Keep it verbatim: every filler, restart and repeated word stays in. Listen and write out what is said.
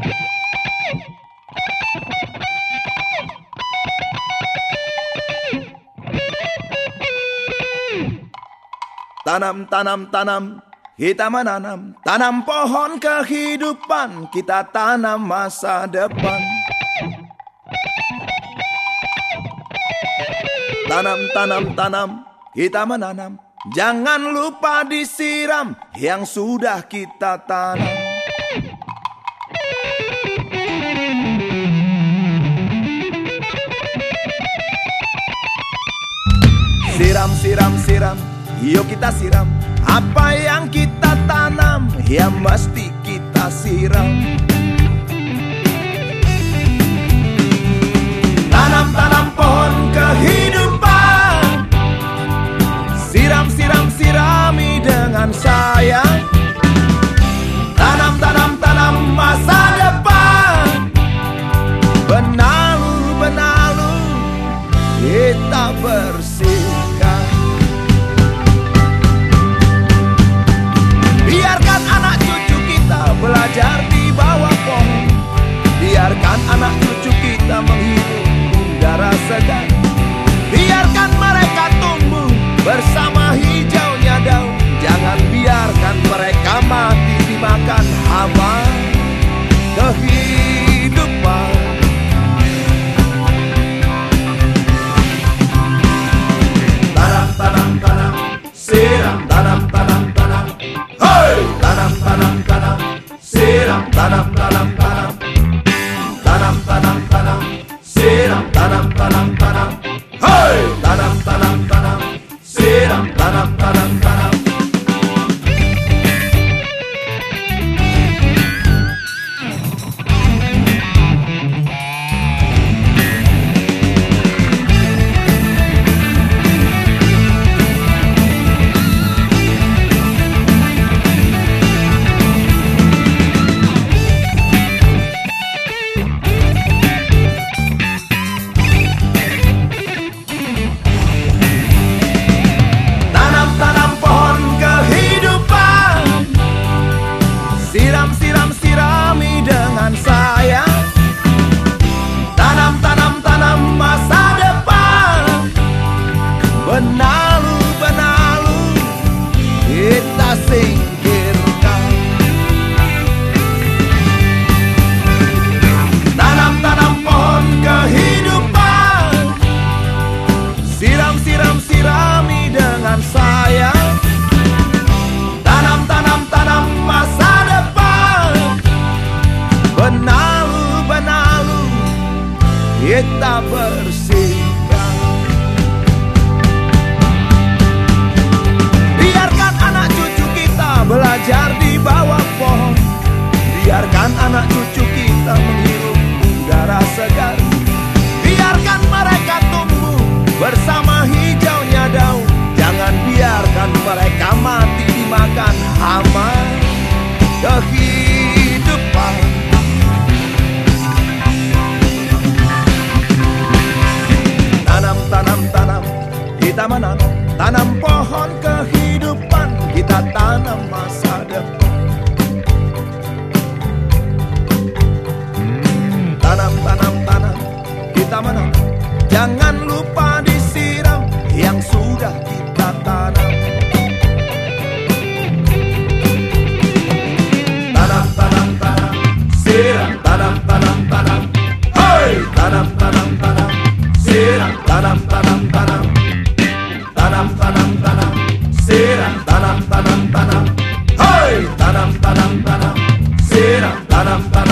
Tanam, tanam, tanam, kita menanam. Tanam pohon kehidupan, kita tanam masa depan. Tanam, tanam, tanam, kita menanam. Jangan lupa disiram yang sudah kita tanam. Siram, siram, siram, yuk kita siram. Apa yang kita tanam, ya mesti kita siram. Tanam-tanam pohon kehidupan, siram-siram sirami dengan sayang. Tanam-tanam-tanam masa depan, benalu-benalu kita bersihkan. Biarkan anak cucu kita belajar di bawah pohon. Biarkan anak cucu kita menghirup udara segar. Biarkan mereka tumbuh bersama hijaunya daun. Jangan biarkan mereka mati dimakan hama kehidupan. Tanam, tanam, tanam, siram, tanam, tanam, tanam. Hey! Tanam, tanam, tanam, siram, tanam, tanam, tanam. Tanam, tanam, tanam, siram, tanam, tanam, tanam. Hey! Tanam, tanam, tanam, siram, tanam, tanam, tanam. Siram-siram sirami dengan sayang. Tanam-tanam-tanam masa depan, benalu-benalu kita singkirkan. Tanam-tanam pohon kehidupan, siram-siram sirami dengan sayang. Tanam-tanam-tanam masa depan, benalu-benalu kita bersihkan. Biarkan anak cucu kita belajar di bawah pohon. Biarkan anak cucu kita menghirup udara segar. Biarkan mereka tumbuh bersama hijaunya daun. Jangan biarkan mereka mati dimakan hama kehidupan. Tanam, tanam, tanam, kita menanam. Tanam pohon kehidupan, kita tanam masa depan. Tanam, tanam, tanam, kita menanam. Jangan lupa disiram yang sudah kita tanam. Tanam, tanam, tanam, siram, tanam, tanam, tanam. Hey! Tanam, tanam, tanam, siram, tanam, tanam, tanam. Tanam, tanam, tanam, siram, tanam, tanam, tanam. Hey! Tanam, tanam, tanam, siram, tanam, tanam.